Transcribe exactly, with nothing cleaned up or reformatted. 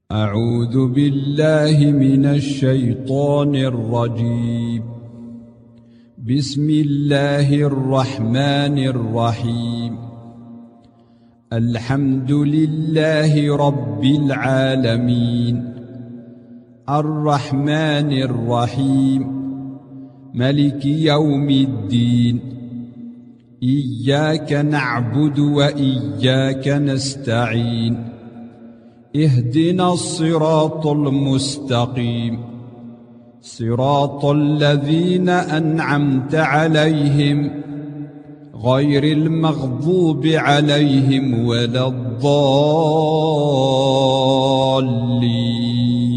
أعوذ بالله من الشيطان الرجيم. بسم الله الرحمن الرحيم. الحمد لله رب العالمين، الرحمن الرحيم، ملك يوم الدين. إياك نعبد وإياك نستعين. اهدنا الصراط المستقيم، صراط الذين أنعمت عليهم غير المغضوب عليهم ولا الضالين.